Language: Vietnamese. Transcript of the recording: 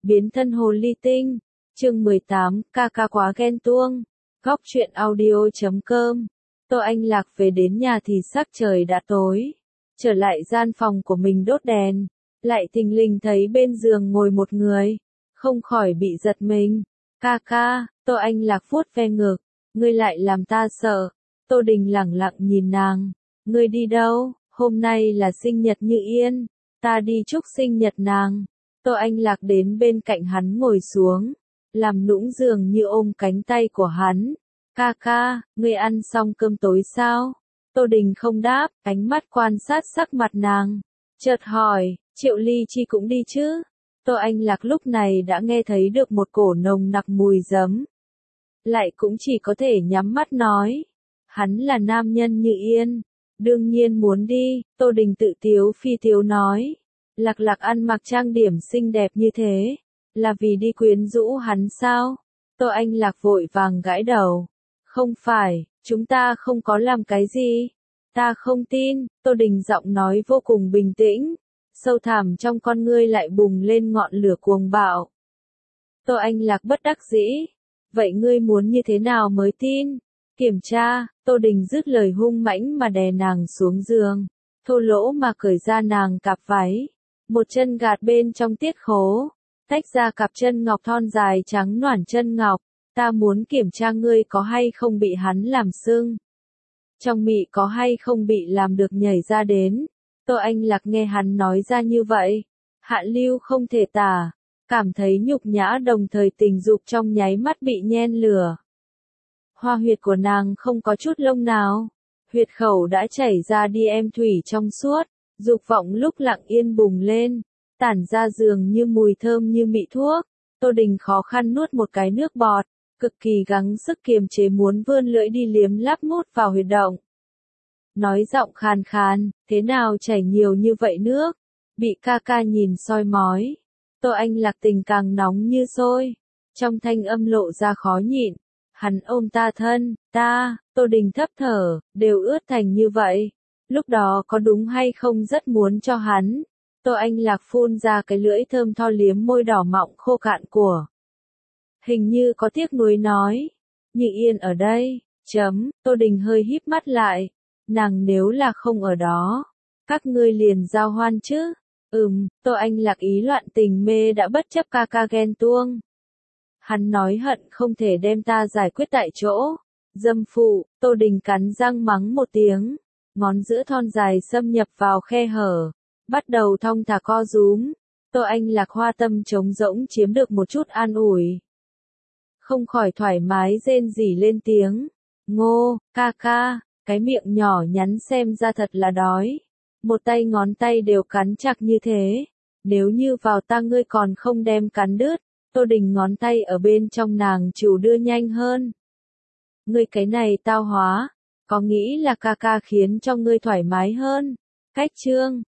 Biến thân hồ ly tinh. Chương 18, ca ca quá ghen tuông. Góc truyện audio.com. Tô Anh Lạc về đến nhà thì sắc trời đã tối. Trở lại gian phòng của mình đốt đèn, lại thình lình thấy bên giường ngồi một người, không khỏi bị giật mình. Ca ca, Tô Anh Lạc vuốt ve ngực, ngươi lại làm ta sợ. Tô Đình lẳng lặng nhìn nàng, ngươi đi đâu? Hôm nay là sinh nhật Như Yên, ta đi chúc sinh nhật nàng. Tô Anh Lạc đến bên cạnh hắn ngồi xuống, làm nũng giường như ôm cánh tay của hắn. Ca ca, ngươi ăn xong cơm tối sao? Tô Đình không đáp, ánh mắt quan sát sắc mặt nàng. Chợt hỏi, Triệu Ly Chi cũng đi chứ? Tô Anh Lạc lúc này đã nghe thấy được một cổ nồng nặc mùi giấm. Lại cũng chỉ có thể nhắm mắt nói. Hắn là nam nhân Như Yên, đương nhiên muốn đi. Tô Đình tự tiếu phi tiếu nói. Lạc Lạc ăn mặc trang điểm xinh đẹp như thế, là vì đi quyến rũ hắn sao? Tô Anh Lạc vội vàng gãi đầu. Không phải, chúng ta không có làm cái gì. Ta không tin. Tô Đình giọng nói vô cùng bình tĩnh, sâu thẳm trong con ngươi lại bùng lên ngọn lửa cuồng bạo. Tô Anh Lạc bất đắc dĩ. Vậy ngươi muốn như thế nào mới tin? Kiểm tra. Tô Đình dứt lời hung mãnh mà đè nàng xuống giường, thô lỗ mà cởi ra nàng cặp váy, một chân gạt bên trong tiết khố, tách ra cặp chân ngọc thon dài trắng nõn chân ngọc. Ta muốn kiểm tra ngươi có hay không bị hắn làm sưng, trong mị có hay không bị làm được nhảy ra đến. Tô Anh Lạc nghe hắn nói ra như vậy, hạ lưu không thể tả, cảm thấy nhục nhã đồng thời tình dục trong nháy mắt bị nhen lửa. Hoa huyệt của nàng không có chút lông nào, huyệt khẩu đã chảy ra đi em thủy trong suốt, dục vọng lúc lặng yên bùng lên, tản ra dường như mùi thơm như mị thuốc. Tô Đình khó khăn nuốt một cái nước bọt, cực kỳ gắng sức kiềm chế muốn vươn lưỡi đi liếm láp mút vào huyệt động. Nói giọng khàn khàn, thế nào chảy nhiều như vậy nước? Bị ca ca nhìn soi mói. Tô Anh Lạc tình càng nóng như sôi, trong thanh âm lộ ra khó nhịn. Hắn ôm ta thân, ta. Tô Đình thấp thở, đều ướt thành như vậy. Lúc đó có đúng hay không rất muốn cho hắn. Tô Anh Lạc phun ra cái lưỡi thơm tho liếm môi đỏ mọng khô cạn của. Hình như có tiếc nuối nói. Như Yên ở đây. Tô Đình hơi híp mắt lại. Nàng nếu là không ở đó, các ngươi liền giao hoan chứ? Tô Anh Lạc ý loạn tình mê đã bất chấp ca ca ghen tuông. Hắn nói hận không thể đem ta giải quyết tại chỗ. Dâm phụ. Tô Đình cắn răng mắng một tiếng, ngón giữa thon dài xâm nhập vào khe hở, bắt đầu thong thả co rúm. Tô Anh Lạc hoa tâm trống rỗng chiếm được một chút an ủi, không khỏi thoải mái rên rỉ lên tiếng. Ngô, ca ca. Cái miệng nhỏ nhắn xem ra thật là đói. Một tay ngón tay đều cắn chặt như thế. Nếu như vào ta ngươi còn không đem cắn đứt. Tô Đình ngón tay ở bên trong nàng chủ đưa nhanh hơn. Ngươi cái này tao hóa. Có nghĩ là ca ca khiến cho ngươi thoải mái hơn. Cách chương.